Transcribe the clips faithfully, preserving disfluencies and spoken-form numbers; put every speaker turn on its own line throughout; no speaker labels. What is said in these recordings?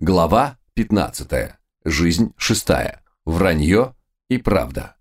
Глава пятнадцатая. Жизнь шестая. Вранье и правда.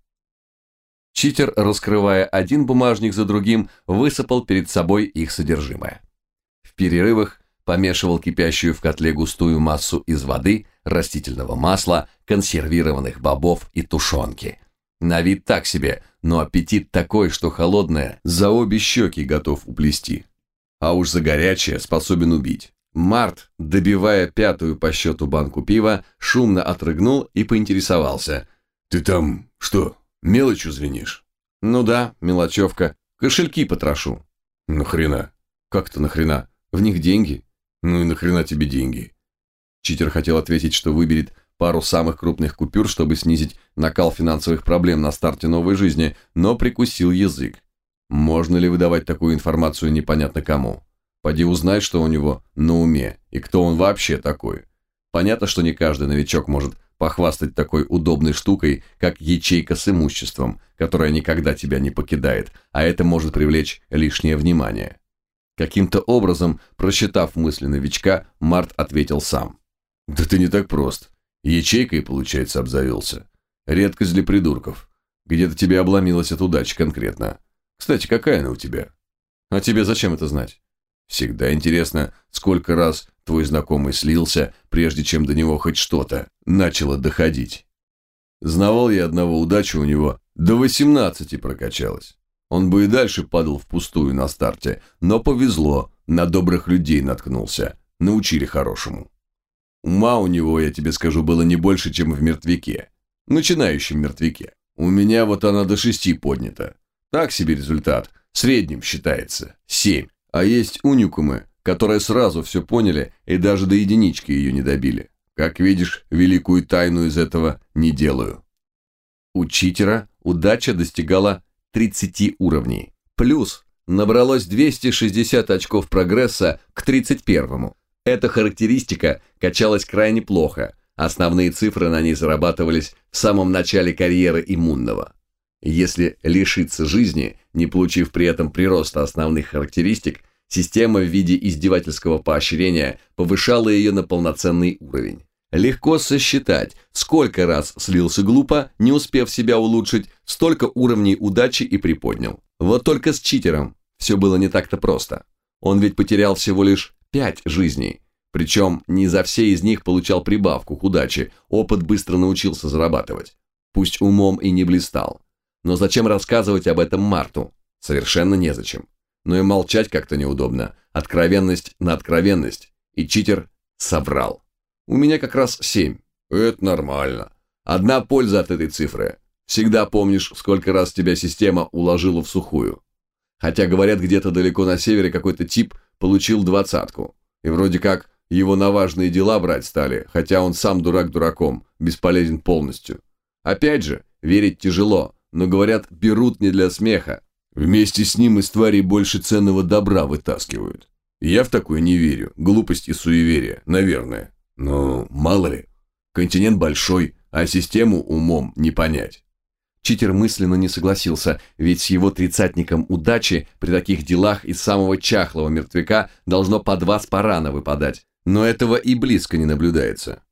Читер, раскрывая один бумажник за другим, высыпал перед собой их содержимое. В перерывах помешивал кипящую в котле густую массу из воды, растительного масла, консервированных бобов и тушенки. На вид так себе, но аппетит такой, что холодное за обе щеки готов уплести. А уж за горячее способен убить. Март, добивая пятую по счету банку пива, шумно отрыгнул и поинтересовался. «Ты там что, мелочью звенишь?» «Ну да, мелочевка. Кошельки потрошу». «Нахрена? Как-то нахрена? В них деньги?» «Ну и нахрена тебе деньги?» Читер хотел ответить, что выберет пару самых крупных купюр, чтобы снизить накал финансовых проблем на старте новой жизни, но прикусил язык. Можно ли выдавать такую информацию непонятно кому? Поди узнай, что у него на уме, и кто он вообще такой. Понятно, что не каждый новичок может похвастать такой удобной штукой, как ячейка с имуществом, которая никогда тебя не покидает, а это может привлечь лишнее внимание. Каким-то образом, просчитав мысли новичка, Март ответил сам. «Да ты не так прост. Ячейкой, получается, обзавелся. Редкость для придурков. Где-то тебе обломилась от удачи конкретно. Кстати, какая она у тебя? А тебе зачем это знать? Всегда интересно, сколько раз твой знакомый слился, прежде чем до него хоть что-то начало доходить. Знавал я одного, удача у него до восемнадцати прокачалась. Он бы и дальше падал впустую на старте, но повезло, на добрых людей наткнулся, научили хорошему. Ума у него, я тебе скажу, было не больше, чем в мертвяке, начинающем мертвяке. У меня вот она до шести поднята. Так себе результат, средним считается, семь. А есть уникумы, которые сразу все поняли и даже до единички ее не добили. Как видишь, великую тайну из этого не делаю. У читера удача достигала тридцати уровней. Плюс набралось двести шестьдесят очков прогресса к тридцать первому. Эта характеристика качалась крайне плохо. Основные цифры на ней зарабатывались в самом начале карьеры иммунного. Если лишиться жизни, не получив при этом прироста основных характеристик, система в виде издевательского поощрения повышала ее на полноценный уровень. Легко сосчитать, сколько раз слился глупо, не успев себя улучшить, столько уровней удачи и приподнял. Вот только с читером все было не так-то просто. Он ведь потерял всего лишь пять жизней, причем не за все из них получал прибавку к удаче, опыт быстро научился зарабатывать. Пусть умом и не блистал. Но зачем рассказывать об этом Марту? Совершенно незачем. Но и молчать как-то неудобно. Откровенность на откровенность. И читер соврал. У меня как раз семь. Это нормально. Одна польза от этой цифры. Всегда помнишь, сколько раз тебя система уложила в сухую. Хотя, говорят, где-то далеко на севере какой-то тип получил двадцатку. И вроде как его на важные дела брать стали, хотя он сам дурак дураком, бесполезен полностью. Опять же, верить тяжело. Но, говорят, берут не для смеха. Вместе с ним из тварей больше ценного добра вытаскивают. Я в такое не верю. Глупость и суеверие, наверное. Но мало ли. Континент большой, а систему умом не понять. Читер мысленно не согласился, ведь с его тридцатником удачи при таких делах из самого чахлого мертвяка должно по два спарана выпадать. Но этого и близко не наблюдается.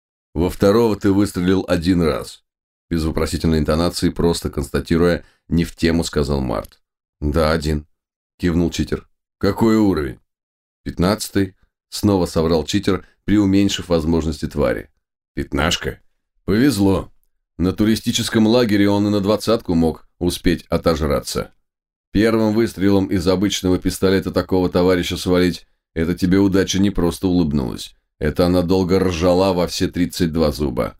Во второго ты выстрелил один раз. Без вопросительной интонации, просто констатируя, не в тему, сказал Март. «Да, один», – кивнул читер. «Какой уровень?» «Пятнадцатый», – снова соврал читер, преуменьшив возможности твари. «Пятнашка? Повезло. На туристическом лагере он и на двадцатку мог успеть отожраться. Первым выстрелом из обычного пистолета такого товарища свалить – это тебе удача не просто улыбнулась. Это она долго ржала во все тридцать два зуба».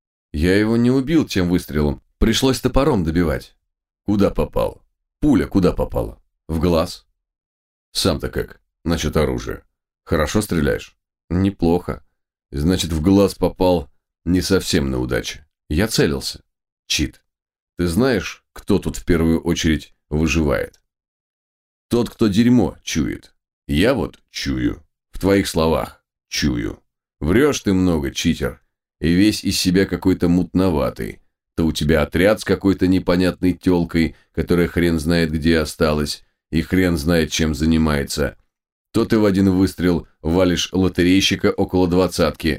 «Я его не убил тем выстрелом. Пришлось топором добивать». «Куда попал? Пуля куда попала? В глаз?» «Сам-то как? Насчет оружия. Хорошо стреляешь?» «Неплохо». «Значит, в глаз попал не совсем на удачу. Я целился». «Чит. Ты знаешь, кто тут в первую очередь выживает?» «Тот, кто дерьмо чует. Я вот чую. В твоих словах чую. Врешь ты много, читер. И весь из себя какой-то мутноватый. То у тебя отряд с какой-то непонятной тёлкой, которая хрен знает где осталась, и хрен знает чем занимается. То ты в один выстрел валишь лотерейщика около двадцатки,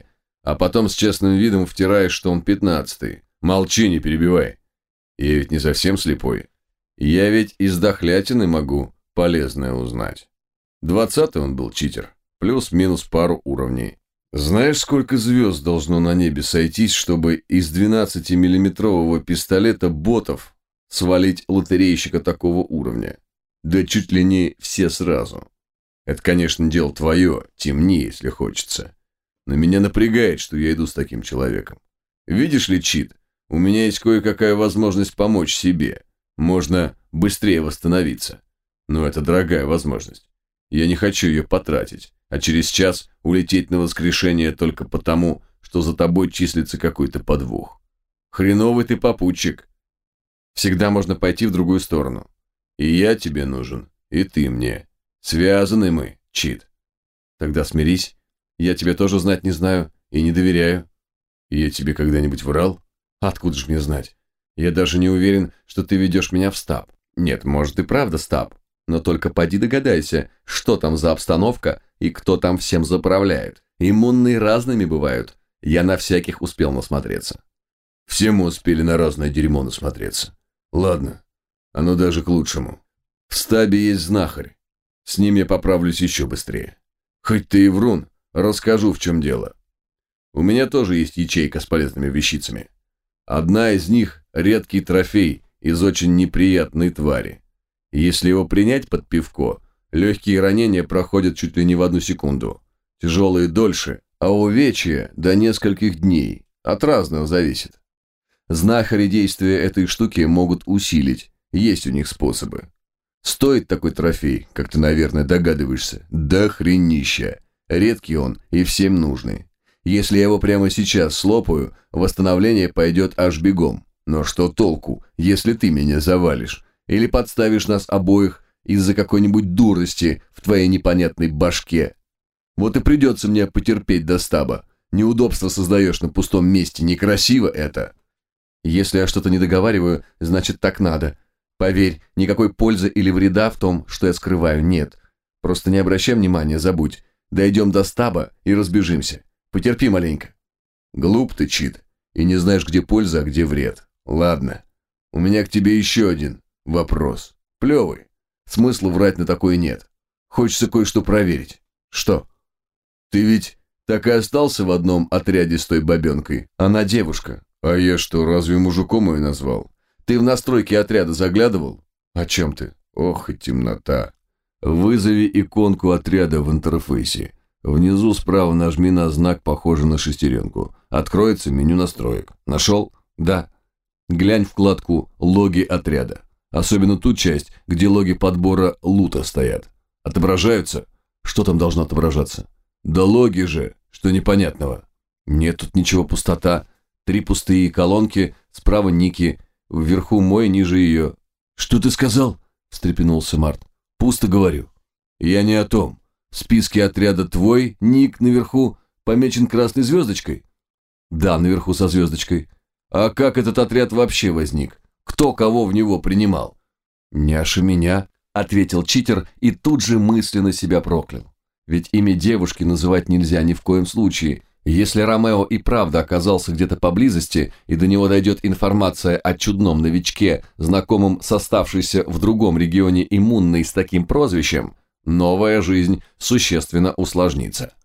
а потом с честным видом втираешь, что он пятнадцатый. Молчи, не перебивай. Я ведь не совсем слепой. Я ведь из дохлятины могу полезное узнать. Двадцатый он был читер, плюс-минус пару уровней. Знаешь, сколько звезд должно на небе сойтись, чтобы из двенадцатимиллиметрового пистолета ботов свалить лотерейщика такого уровня? Да чуть ли не все сразу. Это, конечно, дело твое, темни, если хочется. Но меня напрягает, что я иду с таким человеком. Видишь ли, Чит, у меня есть кое-какая возможность помочь себе. Можно быстрее восстановиться. Но это дорогая возможность. Я не хочу ее потратить, а через час улететь на воскрешение только потому, что за тобой числится какой-то подвох. Хреновый ты попутчик. Всегда можно пойти в другую сторону. И я тебе нужен, и ты мне. Связаны мы, Чит. Тогда смирись. Я тебе тоже знать не знаю и не доверяю. И я тебе когда-нибудь врал? Откуда же мне знать? Я даже не уверен, что ты ведешь меня в стаб. Нет, может и правда стаб. Но только поди догадайся, что там за обстановка и кто там всем заправляет. Иммунные разными бывают. Я на всяких успел насмотреться. Все мы успели на разное дерьмо насмотреться. Ладно, оно даже к лучшему. В стабе есть знахарь. С ним я поправлюсь еще быстрее. Хоть ты и врун, расскажу, в чем дело. У меня тоже есть ячейка с полезными вещицами. Одна из них – редкий трофей из очень неприятной твари. Если его принять под пивко, легкие ранения проходят чуть ли не в одну секунду. Тяжелые дольше, а увечья до нескольких дней. От разного зависит. Знахари действия этой штуки могут усилить. Есть у них способы. Стоит такой трофей, как ты, наверное, догадываешься, до хренища. Редкий он и всем нужный. Если я его прямо сейчас слопаю, восстановление пойдет аж бегом. Но что толку, если ты меня завалишь? Или подставишь нас обоих из-за какой-нибудь дурости в твоей непонятной башке? Вот и придется мне потерпеть до стаба. Неудобство создаешь на пустом месте, некрасиво это. Если я что-то не договариваю, значит так надо. Поверь, никакой пользы или вреда в том, что я скрываю, нет. Просто не обращай внимания, забудь. Дойдем до стаба и разбежимся. Потерпи маленько. Глуп ты, Чит, и не знаешь, где польза, а где вред. Ладно, у меня к тебе еще один вопрос. Плевый. Смысла врать на такое нет. Хочется кое-что проверить. Что? Ты ведь так и остался в одном отряде с той бабенкой? Она девушка. А я что, разве мужиком ее назвал? Ты в настройки отряда заглядывал? О чем ты? Ох и темнота. Вызови иконку отряда в интерфейсе. Внизу справа нажми на знак, похожий на шестеренку. Откроется меню настроек. Нашел? Да. Глянь вкладку «Логи отряда». Особенно ту часть, где логи подбора лута стоят. Отображаются? Что там должно отображаться? Да логи же, что непонятного. Нет тут ничего, пустота. Три пустые колонки, справа ники, вверху мой, ниже ее. Что ты сказал? Встрепенулся Март. Пусто говорю. Я не о том. В списке отряда твой ник наверху помечен красной звездочкой? Да, наверху со звездочкой. А как этот отряд вообще возник? Кто кого в него принимал? Няша меня, ответил читер и тут же мысленно себя проклял. Ведь имя девушки называть нельзя ни в коем случае. Если Ромео и правда оказался где-то поблизости, и до него дойдет информация о чудном новичке, знакомом с оставшейся в другом регионе иммунной с таким прозвищем, новая жизнь существенно усложнится.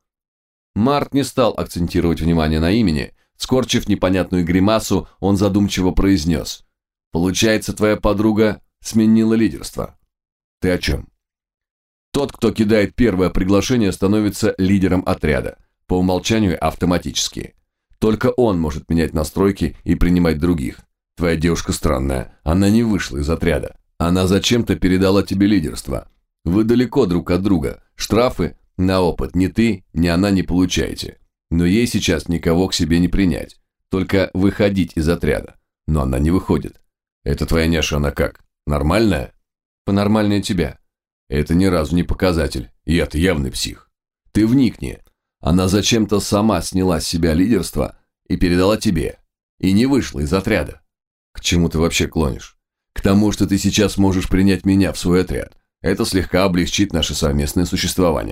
Март не стал акцентировать внимание на имени. Скорчив непонятную гримасу, он задумчиво произнес. «Получается, твоя подруга сменила лидерство». «Ты о чем?» «Тот, кто кидает первое приглашение, становится лидером отряда. По умолчанию автоматически. Только он может менять настройки и принимать других. Твоя девушка странная, она не вышла из отряда. Она зачем-то передала тебе лидерство. Вы далеко друг от друга. Штрафы на опыт ни ты, ни она не получаете. Но ей сейчас никого к себе не принять. Только выходить из отряда. Но она не выходит. Это твоя няша, она как? Нормальная? Понормальнее тебя. Это ни разу не показатель. Я-то явный псих. Ты вникни. Она зачем-то сама сняла с себя лидерство и передала тебе. И не вышла из отряда. К чему ты вообще клонишь? К тому, что ты сейчас можешь принять меня в свой отряд. Это слегка облегчит наше совместное существование.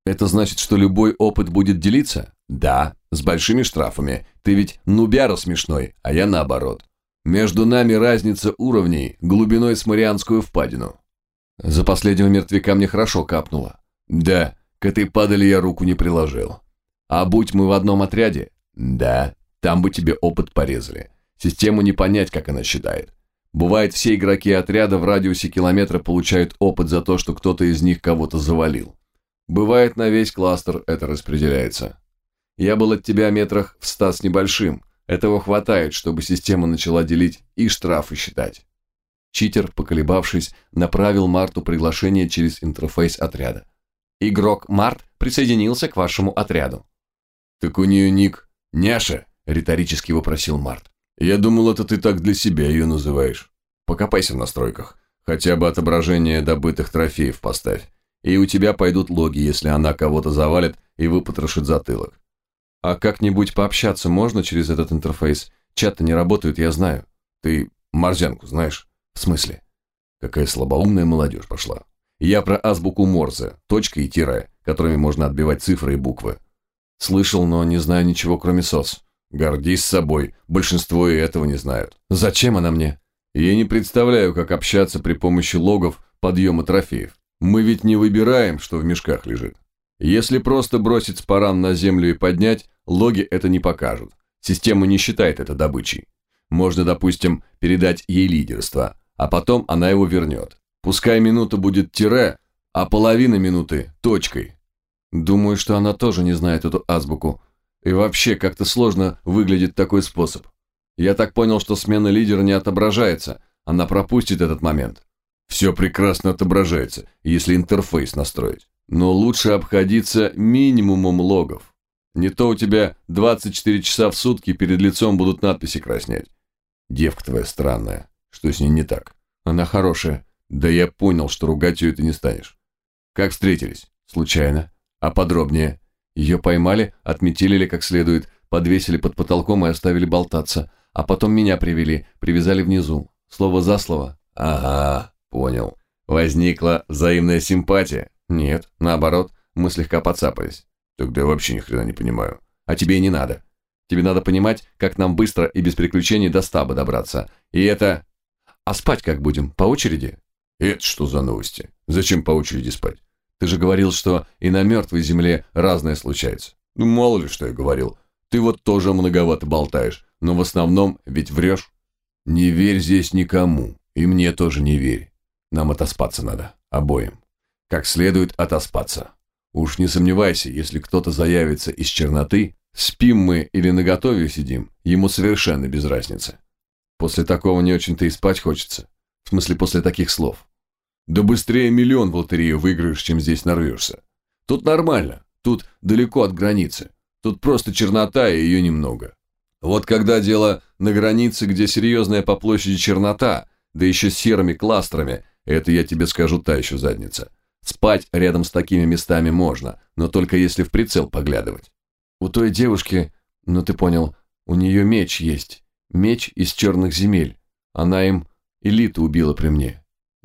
Это значит, что любой опыт будет делиться? Да, с большими штрафами. Ты ведь нубяра смешной, а я наоборот. Между нами разница уровней глубиной с Марианскую впадину. За последнего мертвяка мне хорошо капнуло. Да, к этой падали я руку не приложил. А будь мы в одном отряде? Да, там бы тебе опыт порезали. Систему не понять, как она считает. Бывает, все игроки отряда в радиусе километра получают опыт за то, что кто-то из них кого-то завалил. Бывает, на весь кластер это распределяется. Я был от тебя метрах в ста с небольшим. Этого хватает, чтобы система начала делить и штрафы считать. Читер, поколебавшись, направил Марту приглашение через интерфейс отряда. Игрок Март присоединился к вашему отряду.
Так у нее ник Няша, риторически вопросил Март. Я думал, это ты так для себя ее называешь. Покопайся в настройках. Хотя бы отображение добытых трофеев поставь. И у тебя пойдут логи, если она кого-то завалит и выпотрошит затылок.
А как-нибудь пообщаться можно через этот интерфейс? Чат-то не работает, я знаю.
Ты Морзянку знаешь?
В смысле?
Какая слабоумная молодежь пошла. Я про азбуку Морзе, точка и тире, которыми можно отбивать цифры и буквы.
Слышал, но не знаю ничего, кроме сос.
Гордись собой, большинство и этого не знают.
Зачем она мне?
Я не представляю, как общаться при помощи логов подъема трофеев. Мы ведь не выбираем, что в мешках лежит. Если просто бросить спаран на землю и поднять, логи это не покажут. Система не считает это добычей. Можно, допустим, передать ей лидерство, а потом она его вернет. Пускай минута будет тире, а половина минуты – точкой.
Думаю, что она тоже не знает эту азбуку. И вообще, как-то сложно выглядит такой способ. Я так понял, что смена лидера не отображается. Она пропустит этот момент.
Все прекрасно отображается, если интерфейс настроить. Но лучше обходиться минимумом логов. Не то у тебя двадцать четыре часа в сутки перед лицом будут надписи краснеть. Девка твоя странная. Что с ней не так?
Она хорошая.
Да я понял, что ругать ее ты не станешь. Как встретились?
Случайно.
А подробнее?
Ее поймали, отметили как следует, подвесили под потолком и оставили болтаться. А потом меня привели, привязали внизу. Слово за слово.
Ага, понял. Возникла взаимная симпатия?
Нет, наоборот, мы слегка подцапались.
Тогда я вообще ни хрена не понимаю.
А тебе и не надо. Тебе надо понимать, как нам быстро и без приключений до стаба добраться. И это... А спать как будем? По очереди?
Это что за новости? Зачем по очереди спать?
Ты же говорил, что и на мертвой земле разное случается.
Ну, мало ли, что я говорил. Ты вот тоже многовато болтаешь, но в основном ведь врешь. Не верь здесь никому, и мне тоже не верь. Нам отоспаться надо, обоим. Как следует отоспаться. Уж не сомневайся, если кто-то заявится из черноты, спим мы или наготове сидим, ему совершенно без разницы.
После такого не очень-то и спать хочется. В смысле, после таких слов.
Да быстрее миллион в лотерею выиграешь, чем здесь нарвешься. Тут нормально, тут далеко от границы. Тут просто чернота, и ее немного. Вот когда дело на границе, где серьезная по площади чернота, да еще с серыми кластерами, это я тебе скажу, та еще задница. Спать рядом с такими местами можно, но только если в прицел поглядывать.
У той девушки, ну ты понял, у нее меч есть. Меч из черных земель. Она им элиту убила при мне.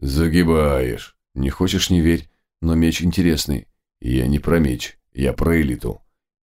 Загибаешь.
Не хочешь, не верь, но меч интересный.
Я не про меч, я про элиту.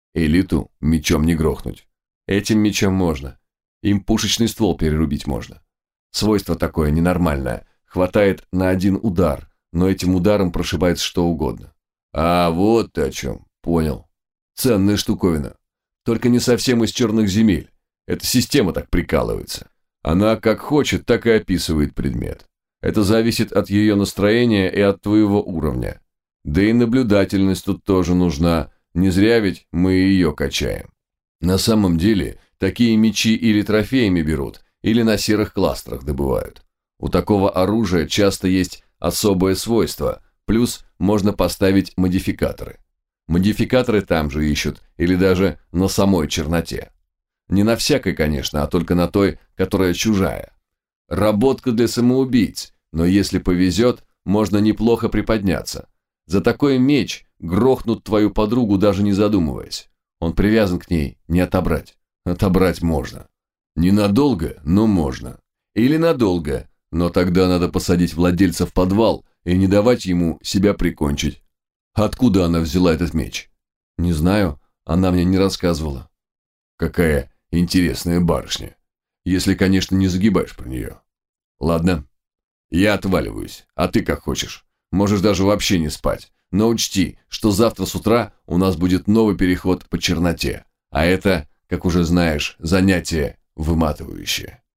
Элиту мечом не грохнуть.
Этим мечом можно. Им пушечный ствол перерубить можно. Свойство такое ненормальное. Хватает на один удар, но этим ударом прошибается что угодно.
А вот ты о чем. Понял. Ценная штуковина. Только не совсем из черных земель. Эта система так прикалывается. Она как хочет, так и описывает предмет. Это зависит от ее настроения и от твоего уровня. Да и наблюдательность тут тоже нужна. Не зря ведь мы ее качаем. На самом деле, такие мечи или трофеями берут, или на серых кластерах добывают. У такого оружия часто есть особое свойство, плюс можно поставить модификаторы. Модификаторы там же ищут, или даже на самой черноте. Не на всякой, конечно, а только на той, которая чужая. Работка для самоубийц, но если повезет, можно неплохо приподняться. За такой меч грохнут твою подругу, даже не задумываясь. Он привязан к ней, не отобрать. Отобрать можно. Ненадолго, но можно. Или надолго, но тогда надо посадить владельца в подвал и не давать ему себя прикончить. Откуда она взяла этот меч?
Не знаю, она мне не рассказывала.
Какая интересная барышня. Если, конечно, не загибаешь про нее. Ладно, я отваливаюсь, а ты как хочешь. Можешь даже вообще не спать. Но учти, что завтра с утра у нас будет новый переход по черноте. А это, как уже знаешь, занятие выматывающее.